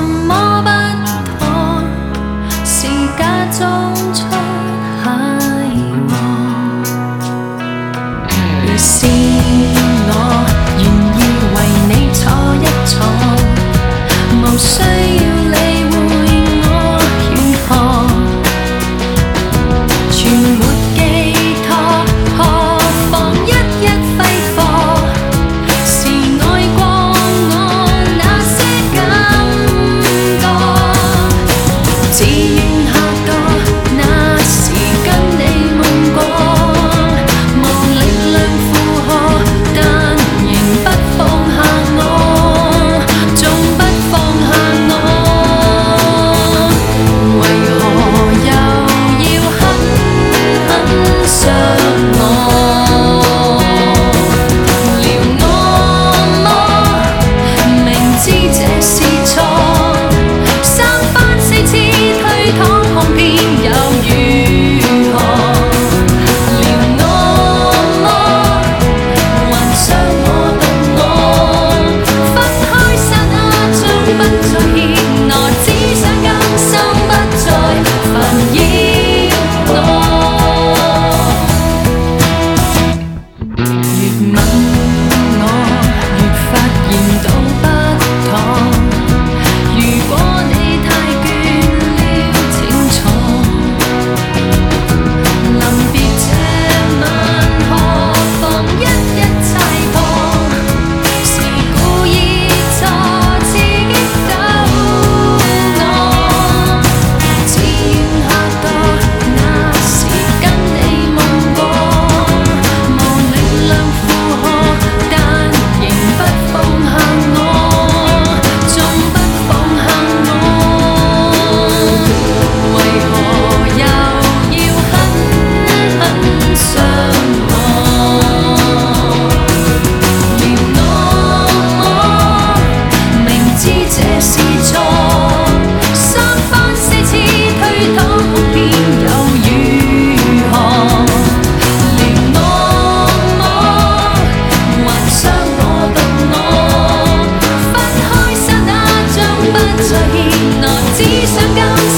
么不妥？是假裝出蟹黃。若是我願意為你坐一坐，無需要理會我如何，全沒寄託，何妨一一揮霍？是愛過我那些感覺，自願下墮，那時跟你夢過，無力量負荷，但仍不放下我，縱不放下我，為何又要狠狠傷我？撩我麼？明知這是錯，三番四次推搪哄騙又如何？撩我麼？還想我動我？分開剎那將不再怯懦，只想今生不再煩擾我。越吻我，越發現到不妥。如果你太倦了，請坐。臨別這晚，何妨一一猜破？是故意挫刺激到我，自願下墮，那時跟你夢過，無力量負荷，但仍不放下我，縱不放下我，為何又要狠狠傷我？撩我麼？明知這是錯，三番四次推搪哄騙又如何？撩我麼？還想我動我？分開剎那將不再怯懦，只想今